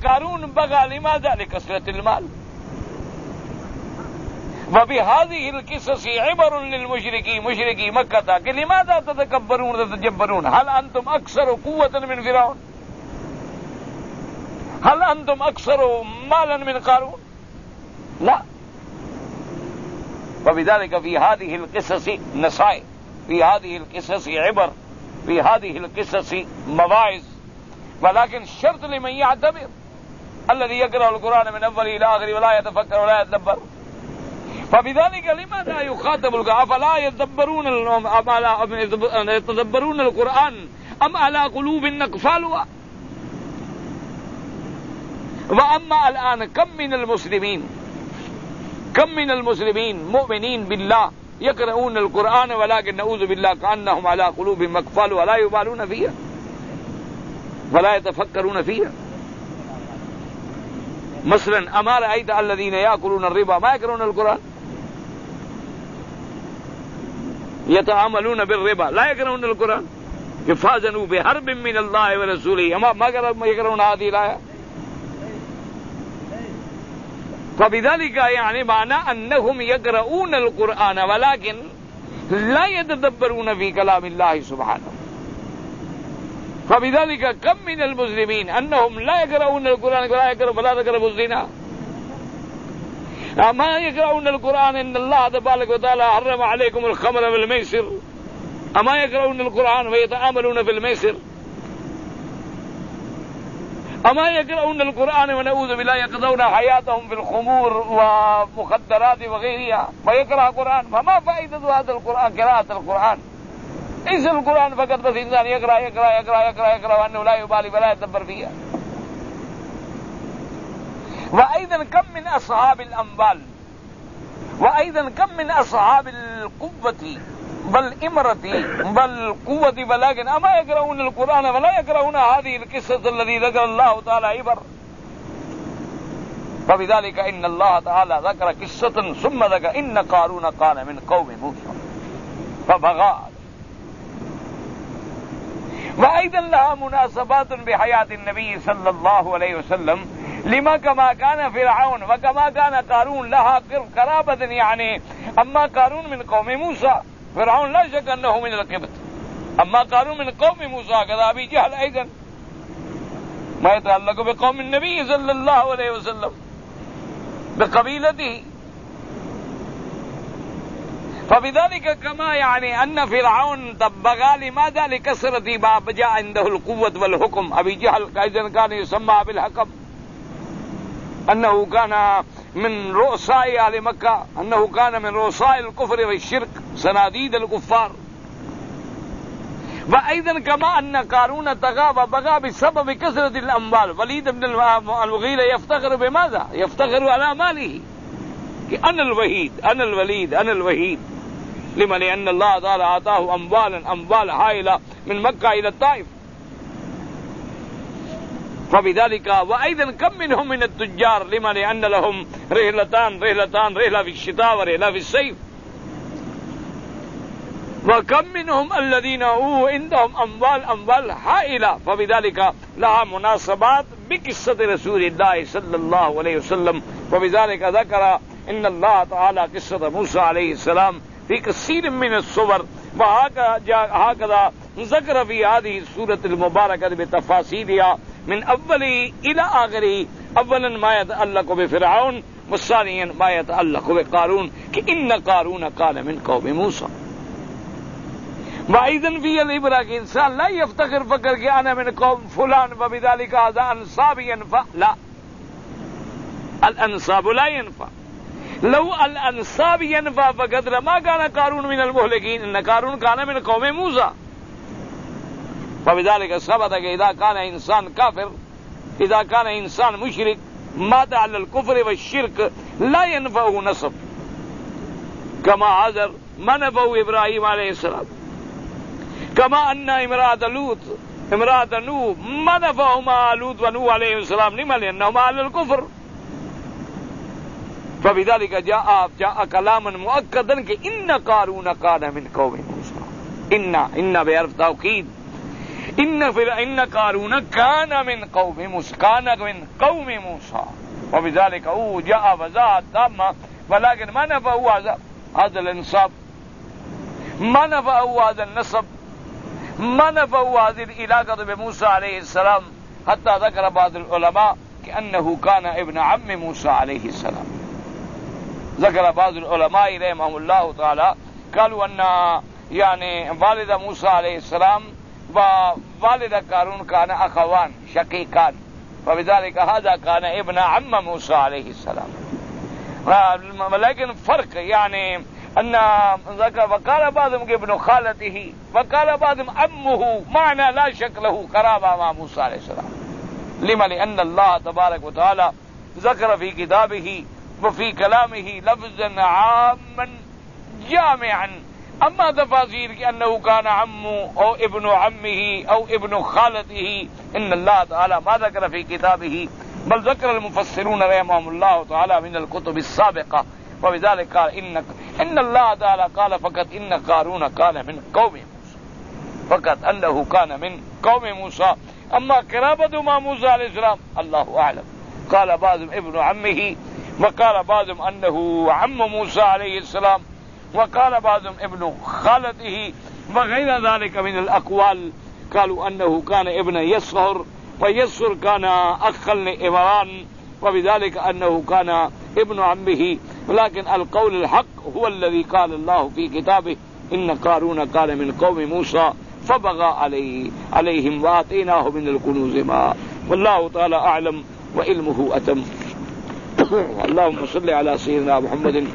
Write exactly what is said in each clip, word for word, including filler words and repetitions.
قارون بغى لماذا؟ لكثرة المال. وبهذه القصص عبر للمشركين مشركي مكة کہ لماذا تتكبرون وتتجبرون هل أنتم أكثر قوة من فرعون؟ هل أنتم أكثر مالا من قارون؟ لا. وبذلك في هذه القصص نصائح، في هذه القصص عبر، في هذه القصص مواعظ، ولكن شرط لمن يعتبر الذي يقرأ القرآن من أوله إلى آخره ولا يتفكر ولا يتدبر. فبذلك لماذا يخاطب القرآن؟ أفلا يتدبرون يتدبرون القرآن أم على قلوب أقفالها؟ وأما الآن كم من المسلمين كم من المسلمين مؤمنين بالله يقرؤون القرآن ولكن نعوذ بالله كأنهم على قلوب أقفالها ولا يبالون فيها ولا يتفكرون فيها. مثلا أما رأيت الذين يأكلون الربا ما يقرؤون القرآن؟ يتعاملون بالربا لا يقرؤون القرآن. فازنوا بحرب من الله ورسوله أما ما يقرؤون هذه الآية. فبذلك يعني معنى أنهم يقرؤون القرآن ولكن لا يتدبرون في كلام الله سبحانه. فبذلك كم من المسلمين أنهم لا يقرؤون القرآن ولا يقرؤون ولا تقربوا الزنا. أما يقرؤون القرآن إن الله تبارك وتعالى حرم عليكم الخمر والميسر. أما يقرؤون القرآن ويتعاملون في الميسر. أما يقرؤون القرآن ونعوذ بالله يقضون حياتهم في الخمور ومخدرات وغيرها ويقرأ القرآن. فما فائدة هذا القرآن؟ قراءة القرآن اس القرآن فقط بس انسان يقرأ يقرأ يقرأ يقرأ يقرأ وأنه لا يبالي ولا يتدبر فيها. وأيضا كم من أصحاب الأموال وأيضا كم من أصحاب القوة والإمرة والقوة ولكن أما يقرؤون القرآن ولا يقرؤون هذه القصة الذي ذكر الله تعالى عبر. فبذلك إن الله تعالى ذكر قصة ثم ذكر إن قارون قال من قوم موسى فبغى. وأيضا لها مناسبات بحياة النبي صلى الله عليه وسلم لما كما كان فرعون وكما كان قارون لها قرابة يعني. أما قارون من قوم موسى فرعون لا شك أنه من القبط. أما قارون من قوم موسى كذا أبي جهل أيضا ما يتعلق بقوم النبي صلى الله عليه وسلم بقبيلته. فبذلك كما يعني أن فرعون بغى لماذا؟ لكثرة ما جاء عنده القوة والحكم. أبي جهل أيضا كان يسمى بالحكم أنه كان من رؤساء أهل مكة أنه كان من رؤساء الكفر والشرك صناديد الكفار. وأيضا كما أن قارون طغى وبغى بسبب كثرة الأموال. وليد بن المغيرة يفتخر بماذا؟ يفتخر على ماله أنا الوحيد أنا الوليد أنا الوحيد. لما؟ لأن الله تعالى أعطاه أموالا أموال هائلة من مكة إلى الطائف. فبذلك وأيضا كم منهم من التجار لما؟ لأن لهم رحلتان رحلتان رحلة في الشتاء ورحلة في الصيف. وكم منهم الذين هو عندهم أموال أموال هائلة. فبذلك لها مناسبات بقصة رسول الله صلى الله عليه وسلم. وبذلك ذكر إن الله تعالى قصة موسى عليه السلام في كثير من الصور وهكذا ذكر في هذه السورة المباركة بتفاصيلها من أول إلى آخره. أولا ما يتعلق بفرعون وثانيا ما يتعلق بقارون إن قارون قال من قوم موسى. وأيضا في العبرة کہ انسان لا يفتخر فكر کہ أنا من قوم فلان وبذلك هذا أنصاب ينفع. لا، الأنصاب لا ينفع. لو الأنصاب ينفع فقد ما كان قارون من المهلكين إن قارون كان من قوم موسى. فبذلك ثبت کہ إذا كان إنسان كافر إذا كان إنسان مشرك مات على الكفر والشرك لا ينفعه نسب كما عذر ما نفعه إبراهيم عليه السلام. كما أن امرأة لوط امرأة نوح ما نفعهما لوط ونوح عليه السلام لما؟ لأنهما على الكفر. فبذلك جاء جاء كلاما مؤكدا کہ إن قارون كان من قوم موسى. إن إن بحرف توكيد ان فر ان قارون كان من قوم موسى كان من قوم موسى وبذلك هو جاء وزاد تامة ولكن ما نفعه هذا هذا الانصاب، ما نفعه هذا النسب، ما نفعه هذه العلاقة بموسى عليه السلام، حتى ذكر بعض العلماء كأنه كان ابن عم موسى عليه السلام. ذكر بعض العلماء رحمهم الله تعالى قالوا أن يعني والد موسى عليه السلام ووالد قارون كان أخوان شقيقان، فبذلك هذا كان ابن عم موسى عليه السلام. لكن فرق يعني أن ذكر وقال بعضهم ابن خالته وقال بعضهم عمه، معنى لا شك له قرابة مع موسى عليه السلام. لما؟ لأن الله تبارك وتعالى ذكر في كتابه وفي كلامه لفظا عاما جامعا. أما تفاسير كأنه كان عمه أو ابن عمه أو ابن خالته، إن الله تعالى ما ذكر في كتابه، بل ذكر المفسرون رحمهم الله تعالى من الكتب السابقة. وبذلك قال إن إن الله تعالى قال فقط إن قارون كان من قوم موسى، فقط أنه كان من قوم موسى. أما قرابته مع موسى عليه السلام الله أعلم. قال بعضهم ابن عمه، وقال بعضهم أنه عم موسى عليه السلام، وقال بعضهم ابن خالته، وغير ذلك من الأقوال. قالوا أنه كان ابن يسهر، ويسهر كان أخا لعمران، وبذلك أنه كان ابن عمه. ولكن القول الحق هو الذي قال الله في كتابه إن قارون كان من قوم موسى فبغى عليه عليهم وآتيناه من الكنوز ما. والله تعالى أعلم وعلمه أتم. اللهم صل على سيدنا محمد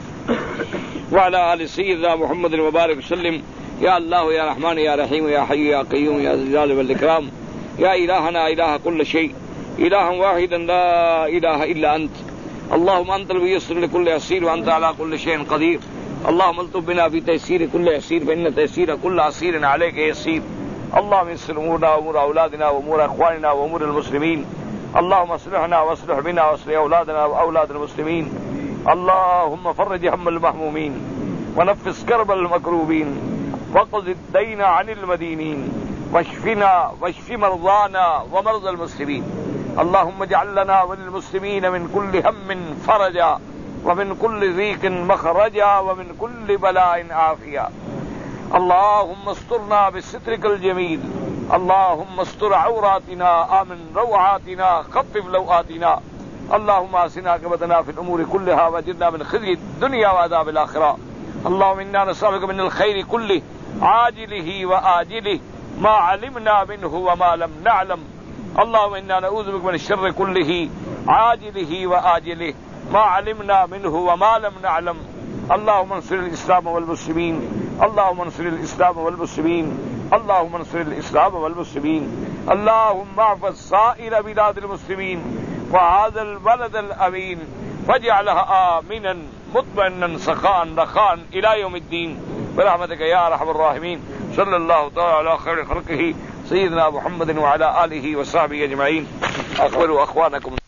وعلى آل سيدنا محمد وبارك وسلم. يا الله يا رحمن يا رحيم يا حي يا قيوم يا ذا الجلال والإكرام، يا إلهنا إله كل شيء، إله واحدا لا إله إلا أنت. اللهم أنت الميسر لكل يسير وأنت على كل شيء قدير. اللهم الطف بنا في تيسير كل يسير، فإن تيسير كل عسير عليك يسير. اللهم يسر أمورنا وأمور أولادنا وأمور أخواننا وأمور المسلمين. اللهم اصلحنا واصلح بنا واصلح أولادنا وأولاد المسلمين. اللهم فرج هم المهمومين ونفس كرب المكروبين وقض الدين عن المدينين واشفنا واشف مرضانا ومرضى المسلمين. اللهم اجعل لنا وللمسلمين من كل هم فرجا ومن كل ضيق مخرجا ومن كل بلاء عافيا. اللهم استرنا بسترك الجميل. اللهم استر عوراتنا، آمن روعاتنا، خفف لوآتنا. اللهم آسنا عاقبتنا في الأمور كلها واجرنا من خزي الدنيا وعذاب الآخرة. اللهم إنا نسألك من الخير كله عاجله وآجله ما علمنا منه وما لم نعلم. اللهم إنا نعوذ بك من الشر كله عاجله وآجله ما علمنا منه وما لم نعلم. اللهم انصر الإسلام والمسلمين. اللهم انصر الإسلام والمسلمين. اللهم انصر الإسلام والمسلمين. اللهم احفظ سائر بلاد المسلمين وهذا البلد الأمين، واجعلها آمنا مطمئنا سخاء رخاء إلى يوم الدين برحمتك يا أرحم الراحمين. صلى الله تعالى على خير خلقه سيدنا محمد وعلى آله وصحبه أجمعين. أخبروا أخوانكم